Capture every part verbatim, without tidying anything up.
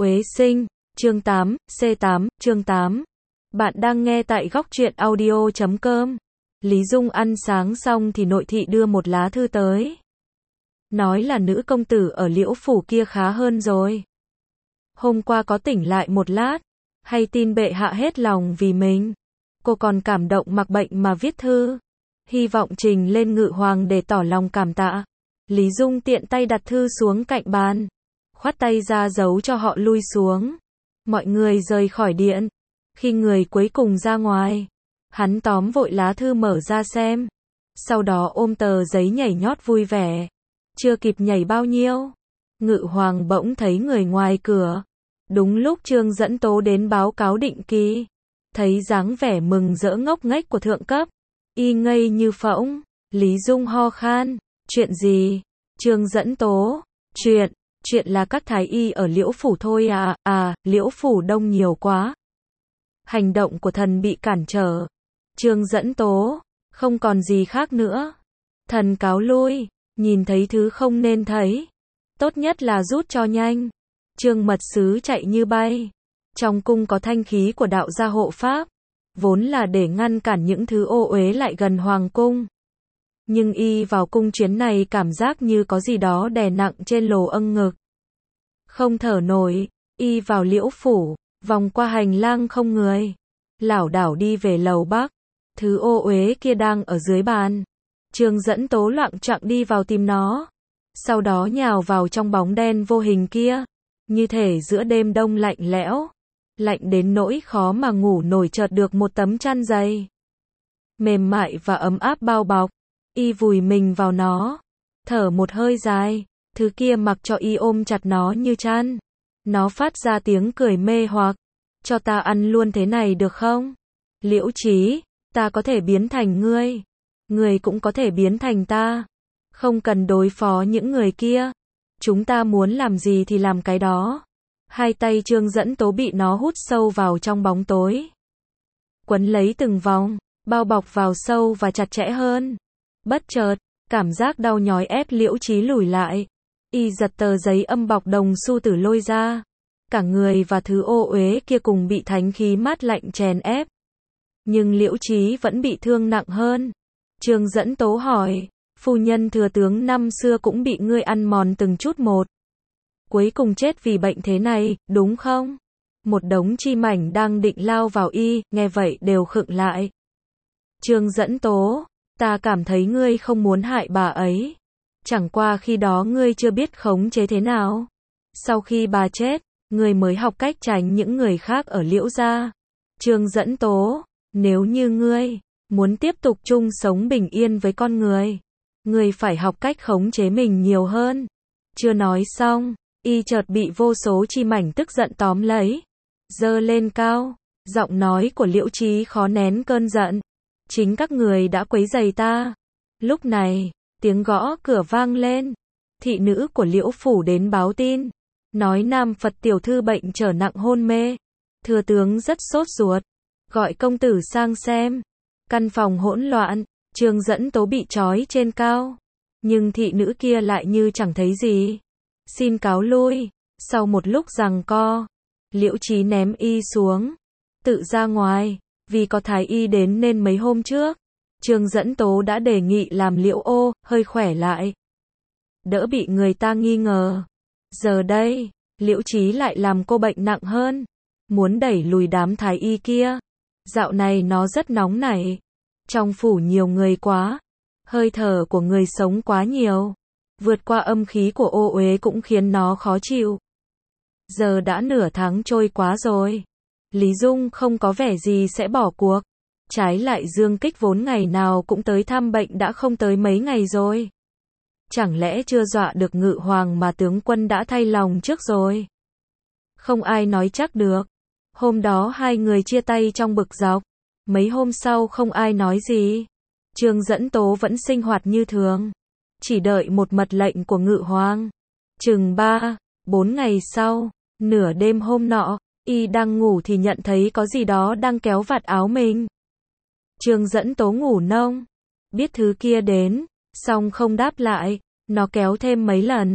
Uế Sinh, chương tám, C tám, chương tám. Bạn đang nghe tại góc truyện audio chấm com. Lý Dung ăn sáng xong thì nội thị đưa một lá thư tới. Nói là nữ công tử ở Liễu Phủ kia khá hơn rồi. Hôm qua có tỉnh lại một lát, hay tin bệ hạ hết lòng vì mình. Cô còn cảm động mặc bệnh mà viết thư. Hy vọng trình lên ngự hoàng để tỏ lòng cảm tạ. Lý Dung tiện tay đặt thư xuống cạnh bàn. Khoát tay ra dấu cho họ lui xuống. Mọi người rời khỏi điện. Khi người cuối cùng ra ngoài, hắn tóm vội lá thư mở ra xem. Sau đó ôm tờ giấy nhảy nhót vui vẻ. Chưa kịp nhảy bao nhiêu, Ngự hoàng bỗng thấy người ngoài cửa. Đúng lúc Trương Dẫn Tố đến báo cáo định kỳ. Thấy dáng vẻ mừng rỡ ngốc nghếch của thượng cấp, y ngây như phỗng. Lý Dung ho khan. Chuyện gì? Trương Dẫn Tố. Chuyện, chuyện là các thái y ở Liễu Phủ thôi à, à, Liễu Phủ đông nhiều quá. Hành động của thần bị cản trở. Trương Dẫn Tố. Không còn gì khác nữa. Thần cáo lui, nhìn thấy thứ không nên thấy. Tốt nhất là rút cho nhanh. Trương mật sứ chạy như bay. Trong cung có thanh khí của đạo gia hộ pháp, vốn là để ngăn cản những thứ ô uế lại gần hoàng cung. Nhưng y vào cung chuyến này cảm giác như có gì đó đè nặng trên lồ âng ngực. Không thở nổi, y vào Liễu Phủ, vòng qua hành lang không người, lảo đảo đi về lầu bắc. Thứ ô uế kia đang ở dưới bàn. Trương Dẫn Tố loạng choạng đi vào tìm nó. Sau đó nhào vào trong bóng đen vô hình kia. Như thể giữa đêm đông lạnh lẽo, lạnh đến nỗi khó mà ngủ nổi, chợt được một tấm chăn dày mềm mại và ấm áp bao bọc. Y vùi mình vào nó, thở một hơi dài. Thứ kia mặc cho y ôm chặt nó như chăn. Nó phát ra tiếng cười mê hoặc. Cho ta ăn luôn thế này được không? Liễu Chí, ta có thể biến thành ngươi. Ngươi cũng có thể biến thành ta. Không cần đối phó những người kia. Chúng ta muốn làm gì thì làm cái đó. Hai tay Trương Dẫn Tố bị nó hút sâu vào trong bóng tối. Quấn lấy từng vòng, bao bọc vào sâu và chặt chẽ hơn. Bất chợt, cảm giác đau nhói ép Liễu Chí lùi lại. Y giật tờ giấy âm bọc đồng xu tử lôi ra. Cả người và thứ ô uế kia cùng bị thánh khí mát lạnh chèn ép. Nhưng Liễu Chí vẫn bị thương nặng hơn. Trương Dẫn Tố hỏi, phu nhân thừa tướng năm xưa cũng bị ngươi ăn mòn từng chút một. Cuối cùng chết vì bệnh thế này, đúng không? Một đống chim ảnh đang định lao vào y, nghe vậy đều khựng lại. Trương Dẫn Tố, ta cảm thấy ngươi không muốn hại bà ấy. Chẳng qua khi đó ngươi chưa biết khống chế thế nào. Sau khi bà chết, ngươi mới học cách tránh những người khác ở Liễu gia. Trương Dẫn Tố, nếu như ngươi muốn tiếp tục chung sống bình yên với con người, ngươi phải học cách khống chế mình nhiều hơn. Chưa nói xong, y chợt bị vô số chim ảnh tức giận tóm lấy, giơ lên cao. Giọng nói của Liễu Chí khó nén cơn giận. Chính các người đã quấy rầy ta. Lúc này, tiếng gõ cửa vang lên. Thị nữ của Liễu Phủ đến báo tin, nói Nam Phật tiểu thư bệnh trở nặng hôn mê. Thừa tướng rất sốt ruột, gọi công tử sang xem. Căn phòng hỗn loạn, Trương Dẫn Tố bị trói trên cao. Nhưng thị nữ kia lại như chẳng thấy gì. Xin cáo lui. Sau một lúc giằng co, Liễu Chí ném y xuống, tự ra ngoài. Vì có thái y đến nên mấy hôm trước, Trương Dẫn Tố đã đề nghị làm Liễu ô, hơi khỏe lại. Đỡ bị người ta nghi ngờ. Giờ đây, Liễu Chí lại làm cô bệnh nặng hơn. Muốn đẩy lùi đám thái y kia. Dạo này nó rất nóng nảy. Trong phủ nhiều người quá. Hơi thở của người sống quá nhiều. Vượt qua âm khí của ô uế cũng khiến nó khó chịu. Giờ đã nửa tháng trôi quá rồi. Lý Dung không có vẻ gì sẽ bỏ cuộc. Trái lại Dương Kích vốn ngày nào cũng tới thăm bệnh đã không tới mấy ngày rồi. Chẳng lẽ chưa dọa được Ngự hoàng mà tướng quân đã thay lòng trước rồi? Không ai nói chắc được. Hôm đó hai người chia tay trong bực dọc. Mấy hôm sau không ai nói gì. Trương Dẫn Tố vẫn sinh hoạt như thường. Chỉ đợi một mật lệnh của Ngự hoàng. Chừng ba, bốn ngày sau, nửa đêm hôm nọ, y đang ngủ thì nhận thấy có gì đó đang kéo vạt áo mình. Trương Dẫn Tố ngủ nông, biết thứ kia đến, song không đáp lại, nó kéo thêm mấy lần.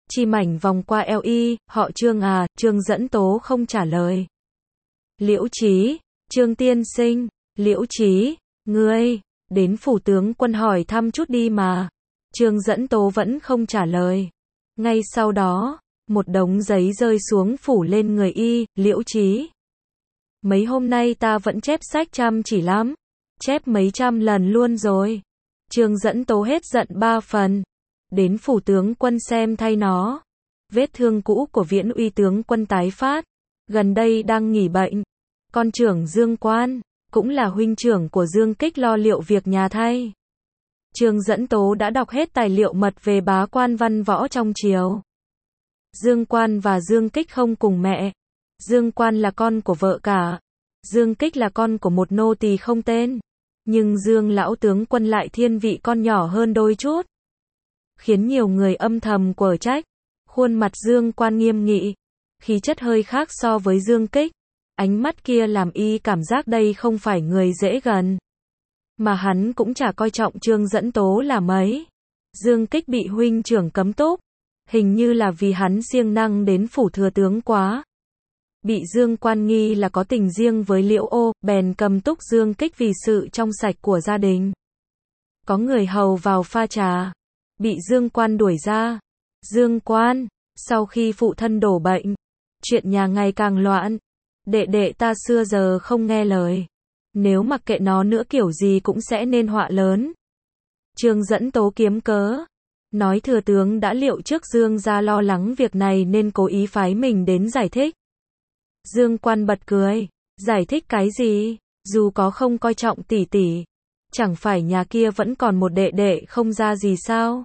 Chi Mảnh vòng qua eo y, họ Trương à, Trương Dẫn Tố không trả lời. Liễu Chí, Trương tiên sinh, Liễu Chí, ngươi, đến phủ tướng quân hỏi thăm chút đi mà. Trương Dẫn Tố vẫn không trả lời. Ngay sau đó, một đống giấy rơi xuống phủ lên người y, Liễu Chí. Mấy hôm nay ta vẫn chép sách chăm chỉ lắm. Chép mấy trăm lần luôn rồi. Trương Dẫn Tố hết giận ba phần. Đến phủ tướng quân xem thay nó. Vết thương cũ của Viễn Uy tướng quân tái phát. Gần đây đang nghỉ bệnh. Con trưởng Dương Quan, cũng là huynh trưởng của Dương Kích lo liệu việc nhà thay. Trương Dẫn Tố đã đọc hết tài liệu mật về bá quan văn võ trong triều. Dương Quan và Dương Kích không cùng mẹ. Dương Quan là con của vợ cả. Dương Kích là con của một nô tỳ không tên. Nhưng Dương lão tướng quân lại thiên vị con nhỏ hơn đôi chút. Khiến nhiều người âm thầm quở trách. Khuôn mặt Dương Quan nghiêm nghị. Khí chất hơi khác so với Dương Kích. Ánh mắt kia làm y cảm giác đây không phải người dễ gần. Mà hắn cũng chả coi trọng Trương Dẫn Tố là mấy. Dương Kích bị huynh trưởng cấm túc. Hình như là vì hắn siêng năng đến phủ thừa tướng quá. Bị Dương Quan nghi là có tình riêng với Liễu Ô, bèn cầm túc Dương Kích vì sự trong sạch của gia đình. Có người hầu vào pha trà. Bị Dương Quan đuổi ra. Dương Quan, sau khi phụ thân đổ bệnh, chuyện nhà ngày càng loạn. Đệ đệ ta xưa giờ không nghe lời. Nếu mặc kệ nó nữa kiểu gì cũng sẽ nên họa lớn. Trương Dẫn Tố kiếm cớ. Nói thừa tướng đã liệu trước Dương gia lo lắng việc này nên cố ý phái mình đến giải thích. Dương Quan bật cười. Giải thích cái gì? Dù có không coi trọng tỷ tỷ. Chẳng phải nhà kia vẫn còn một đệ đệ không ra gì sao?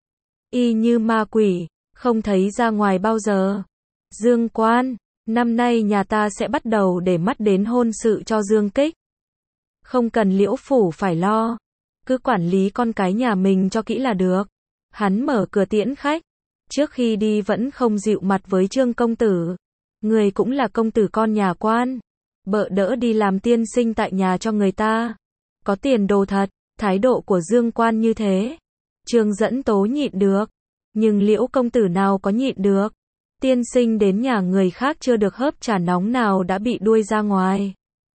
Y như ma quỷ. Không thấy ra ngoài bao giờ. Dương Quan, năm nay nhà ta sẽ bắt đầu để mắt đến hôn sự cho Dương Kích. Không cần Liễu phủ phải lo. Cứ quản lý con cái nhà mình cho kỹ là được. Hắn mở cửa tiễn khách. Trước khi đi vẫn không dịu mặt với Trương công tử. Người cũng là công tử con nhà quan. Bợ đỡ đi làm tiên sinh tại nhà cho người ta. Có tiền đồ thật. Thái độ của Dương Quan như thế. Trương Dẫn Tố nhịn được. Nhưng Liễu công tử nào có nhịn được. Tiên sinh đến nhà người khác chưa được hớp trà nóng nào đã bị đuôi ra ngoài.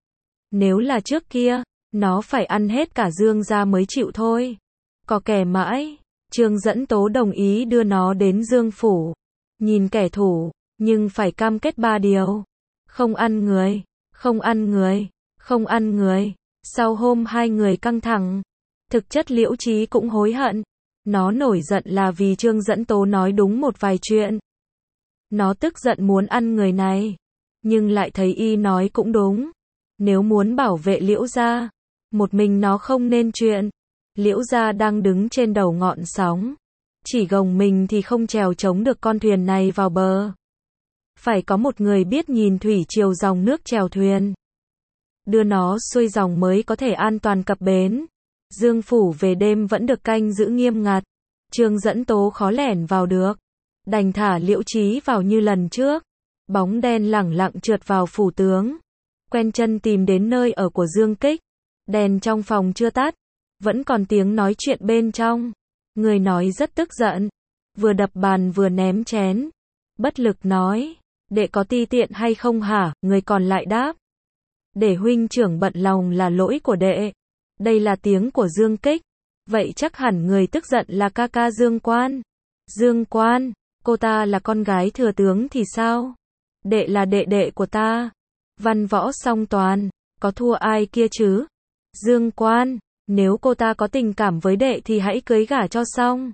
Nếu là trước kia, nó phải ăn hết cả Dương gia mới chịu thôi. Có kẻ mãi. Trương Dẫn Tố đồng ý đưa nó đến Dương phủ. Nhìn kẻ thù, nhưng phải cam kết ba điều. Không ăn người, không ăn người, không ăn người. Sau hôm hai người căng thẳng, thực chất Liễu Chí cũng hối hận. Nó nổi giận là vì Trương Dẫn Tố nói đúng một vài chuyện. Nó tức giận muốn ăn người này. Nhưng lại thấy y nói cũng đúng. Nếu muốn bảo vệ Liễu gia, một mình nó không nên chuyện. Liễu gia đang đứng trên đầu ngọn sóng. Chỉ gồng mình thì không trèo chống được con thuyền này vào bờ. Phải có một người biết nhìn thủy triều dòng nước chèo thuyền. Đưa nó xuôi dòng mới có thể an toàn cập bến. Dương phủ về đêm vẫn được canh giữ nghiêm ngặt. Trương Dẫn Tố khó lẻn vào được. Đành thả Liễu Chí vào như lần trước. Bóng đen lẳng lặng trượt vào phủ tướng. Quen chân tìm đến nơi ở của Dương Kích. Đèn trong phòng chưa tắt. Vẫn còn tiếng nói chuyện bên trong. Người nói rất tức giận. Vừa đập bàn vừa ném chén. Bất lực nói. Đệ có ti tiện hay không hả? Người còn lại đáp. Để huynh trưởng bận lòng là lỗi của đệ. Đây là tiếng của Dương Kích. Vậy chắc hẳn người tức giận là ca ca Dương Quan. Dương Quan, cô ta là con gái thừa tướng thì sao? Đệ là đệ đệ của ta. Văn võ song toàn, có thua ai kia chứ? Dương Quan, nếu cô ta có tình cảm với đệ thì hãy cưới gả cho xong.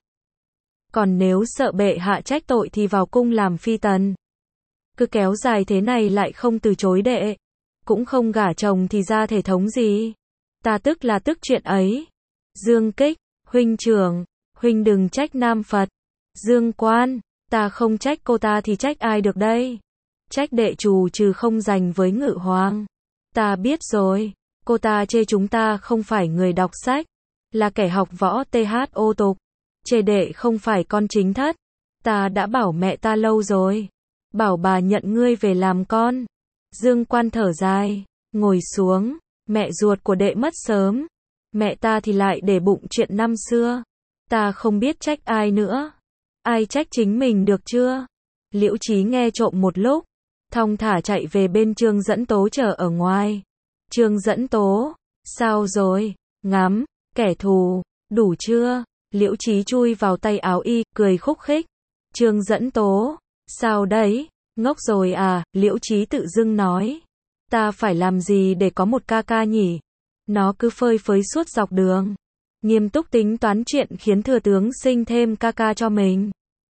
Còn nếu sợ bệ hạ trách tội thì vào cung làm phi tần. Cứ kéo dài thế này lại không từ chối đệ. Cũng không gả chồng thì ra thể thống gì. Ta tức là tức chuyện ấy. Dương Kích, huynh trưởng, huynh đừng trách Nam Phật. Dương Quan, ta không trách cô ta thì trách ai được đây? Trách đệ trù trừ không dành với Ngự Hoàng. Ta biết rồi, cô ta chê chúng ta không phải người đọc sách, là kẻ học võ th ô tục. Chê đệ không phải con chính thất. Ta đã bảo mẹ ta lâu rồi. Bảo bà nhận ngươi về làm con. Dương Quan thở dài, ngồi xuống. Mẹ ruột của đệ mất sớm. Mẹ ta thì lại để bụng chuyện năm xưa. Ta không biết trách ai nữa. Ai trách chính mình được chưa? Liễu Chí nghe trộm một lúc, thong thả chạy về bên Trương Dẫn Tố chờ ở ngoài. Trương Dẫn Tố, sao rồi? Ngắm, kẻ thù, đủ chưa? Liễu Chí chui vào tay áo y, cười khúc khích. Trương Dẫn Tố, sao đấy? Ngốc rồi à? Liễu Chí tự dưng nói. Ta phải làm gì để có một ca ca nhỉ? Nó cứ phơi phới suốt dọc đường. Nghiêm túc tính toán chuyện khiến thừa tướng sinh thêm ca ca cho mình.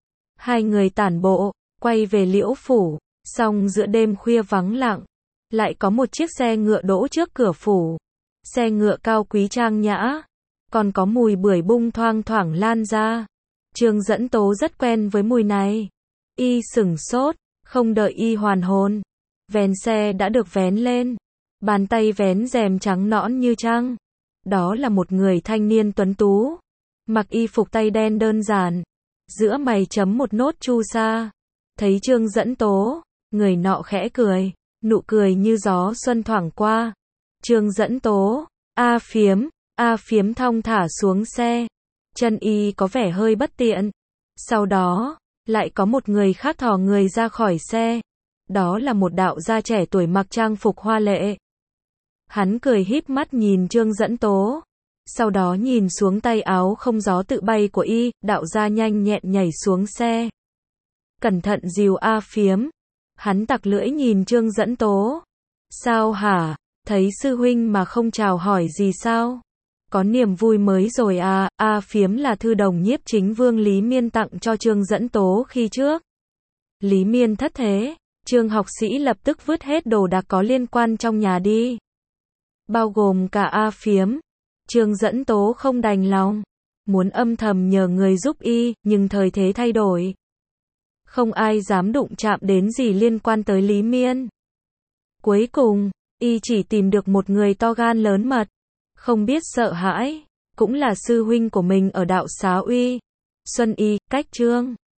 Hai người tản bộ, quay về Liễu phủ, xong giữa đêm khuya vắng lặng, lại có một chiếc xe ngựa đỗ trước cửa phủ. Xe ngựa cao quý trang nhã, còn có mùi bưởi bung thoang thoảng lan ra. Trương Dẫn Tố rất quen với mùi này. Y sửng sốt, không đợi y hoàn hồn. Vén xe đã được vén lên. Bàn tay vén rèm trắng nõn như trăng. Đó là một người thanh niên tuấn tú. Mặc y phục tây đen đơn giản. Giữa mày chấm một nốt chu sa. Thấy Trương Dẫn Tố, người nọ khẽ cười. Nụ cười như gió xuân thoảng qua. Trương Dẫn Tố, A Phiếm, A Phiếm thong thả xuống xe. Chân y có vẻ hơi bất tiện. Sau đó, lại có một người khác thò người ra khỏi xe. Đó là một đạo gia trẻ tuổi mặc trang phục hoa lệ. Hắn cười híp mắt nhìn Trương Dẫn Tố. Sau đó nhìn xuống tay áo không gió tự bay của y, đạo gia nhanh nhẹn nhảy xuống xe. Cẩn thận dìu A Phiếm. Hắn tặc lưỡi nhìn Trương Dẫn Tố. Sao hả? Thấy sư huynh mà không chào hỏi gì sao? Có niềm vui mới rồi à? A Phiếm là thư đồng nhiếp chính vương Lý Miên tặng cho Trương Dẫn Tố khi trước. Lý Miên thất thế. Trương học sĩ lập tức vứt hết đồ đạc có liên quan trong nhà đi. Bao gồm cả A Phiếm. Trương Dẫn Tố không đành lòng. Muốn âm thầm nhờ người giúp y, nhưng thời thế thay đổi. Không ai dám đụng chạm đến gì liên quan tới Lý Miên. Cuối cùng, y chỉ tìm được một người to gan lớn mật. Không biết sợ hãi. Cũng là sư huynh của mình ở đạo Xá Uy. Xuân Y, cách Trương